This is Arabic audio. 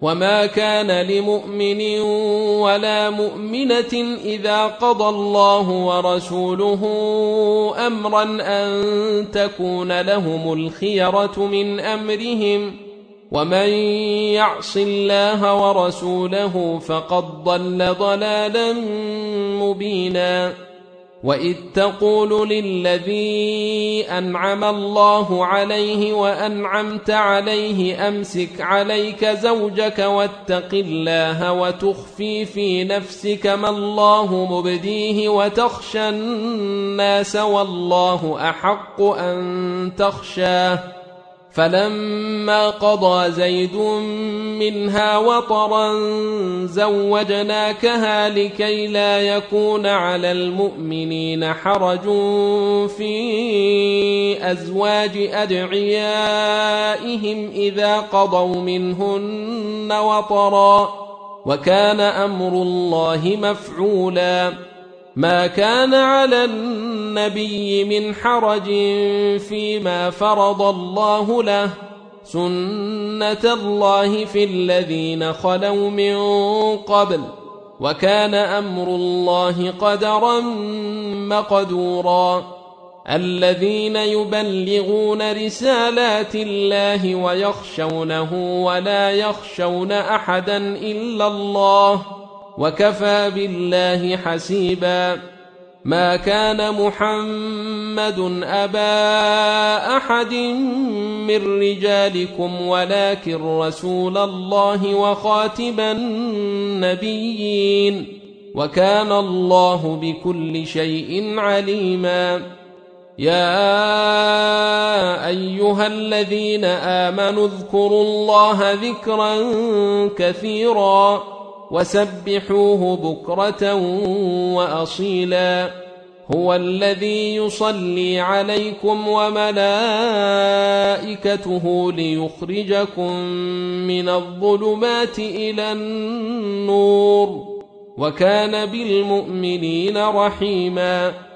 وما كان لمؤمن ولا مؤمنة إذا قضى الله ورسوله أمرا أن تكون لهم الخيرة من أمرهم ومن يعص الله ورسوله فقد ضل ضلالا مبينا وإذ تقول للذي أنعم الله عليه وأنعمت عليه أمسك عليك زوجك واتق الله وتخفي في نفسك ما الله مبديه وتخشى الناس والله أحق أن تخشاه فلما قضى زيد منها وطرا زوجناكها لكي لا يكون على المؤمنين حرج في أزواج أدعيائهم إذا قضوا منهن وطرا وكان أمر الله مفعولا ما كان على النبي من حرج فيما فرض الله له سنة الله في الذين خلوا من قبل وكان أمر الله قدرا مقدورا الذين يبلغون رسالات الله ويخشونه ولا يخشون أحدا إلا الله وكفى بالله حسيبا ما كان محمد أبا أحد من رجالكم ولكن رسول الله وخاتم النبيين وكان الله بكل شيء عليما يا أيها الذين آمنوا اذكروا الله ذكرا كثيرا وسبحوه بكرة وأصيلا هو الذي يصلي عليكم وملائكته ليخرجكم من الظلمات إلى النور وكان بالمؤمنين رحيما